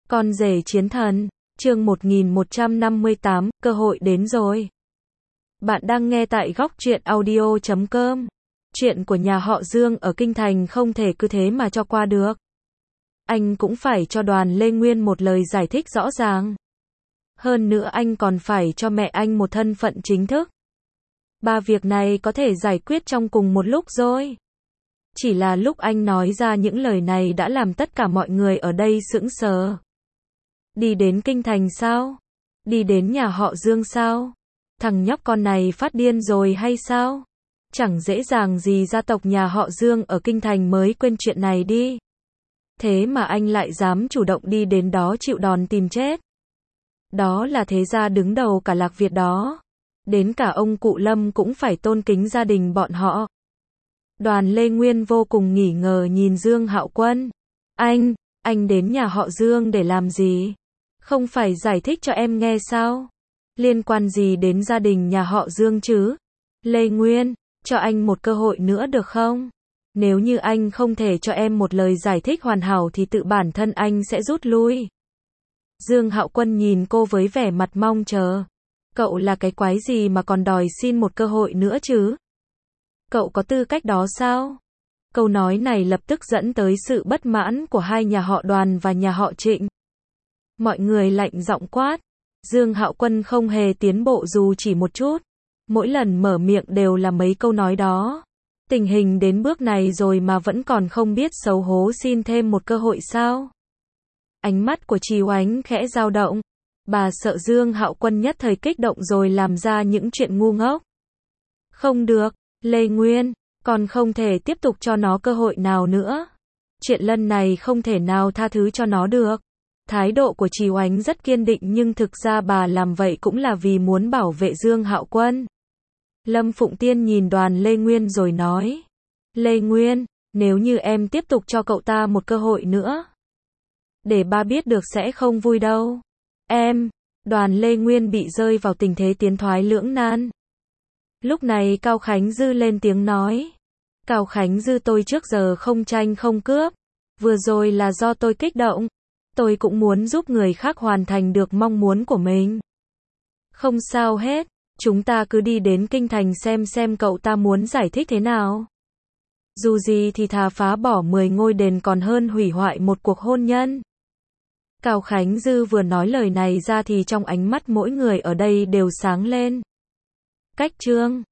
Con rể chiến thần, chương 1158, cơ hội đến rồi. Bạn đang nghe tại góc truyện audio.com. Chuyện của nhà họ Dương ở Kinh Thành không thể cứ thế mà cho qua được. Anh cũng phải cho Đoàn Lê Nguyên một lời giải thích rõ ràng. Hơn nữa anh còn phải cho mẹ anh một thân phận chính thức. Ba việc này có thể giải quyết trong cùng một lúc rồi. Chỉ là lúc anh nói ra những lời này đã làm tất cả mọi người ở đây sững sờ. Đi đến Kinh Thành sao? Đi đến nhà họ Dương sao? Thằng nhóc con này phát điên rồi hay sao? Chẳng dễ dàng gì gia tộc nhà họ Dương ở Kinh Thành mới quên chuyện này đi. Thế mà anh lại dám chủ động đi đến đó chịu đòn tìm chết. Đó là thế gia đứng đầu cả Lạc Việt đó. Đến cả ông cụ Lâm cũng phải tôn kính gia đình bọn họ. Đoàn Lê Nguyên vô cùng nghi ngờ nhìn Dương Hạo Quân. Anh đến nhà họ Dương để làm gì? Không phải giải thích cho em nghe sao? Liên quan gì đến gia đình nhà họ Dương chứ? Lê Nguyên, cho anh một cơ hội nữa được không? Nếu như anh không thể cho em một lời giải thích hoàn hảo thì tự bản thân anh sẽ rút lui. Dương Hạo Quân nhìn cô với vẻ mặt mong chờ. Cậu là cái quái gì mà còn đòi xin một cơ hội nữa chứ? Cậu có tư cách đó sao? Câu nói này lập tức dẫn tới sự bất mãn của hai nhà họ Đoàn và nhà họ Trịnh. Mọi người lạnh giọng quát. Dương Hạo Quân không hề tiến bộ dù chỉ một chút. Mỗi lần mở miệng đều là mấy câu nói đó. Tình hình đến bước này rồi mà vẫn còn không biết xấu hổ xin thêm một cơ hội sao? Ánh mắt của Trì Oánh khẽ dao động. Bà sợ Dương Hạo Quân nhất thời kích động rồi làm ra những chuyện ngu ngốc. Không được, Lê Nguyên, còn không thể tiếp tục cho nó cơ hội nào nữa. Chuyện lần này không thể nào tha thứ cho nó được. Thái độ của Trì Oánh rất kiên định nhưng thực ra bà làm vậy cũng là vì muốn bảo vệ Dương Hạo Quân. Lâm Phụng Tiên nhìn Đoàn Lê Nguyên rồi nói. Lê Nguyên, nếu như em tiếp tục cho cậu ta một cơ hội nữa. Để ba biết được sẽ không vui đâu. Đoàn Lê Nguyên bị rơi vào tình thế tiến thoái lưỡng nan. Lúc này Cao Khánh Dư lên tiếng nói. Cao Khánh Dư, tôi trước giờ không tranh không cướp. Vừa rồi là do tôi kích động. Tôi cũng muốn giúp người khác hoàn thành được mong muốn của mình. Không sao hết, chúng ta cứ đi đến Kinh Thành xem cậu ta muốn giải thích thế nào. Dù gì thì thà phá bỏ 10 ngôi đền còn hơn hủy hoại một cuộc hôn nhân. Cao Khánh Dư vừa nói lời này ra thì trong ánh mắt mỗi người ở đây đều sáng lên. Cách chương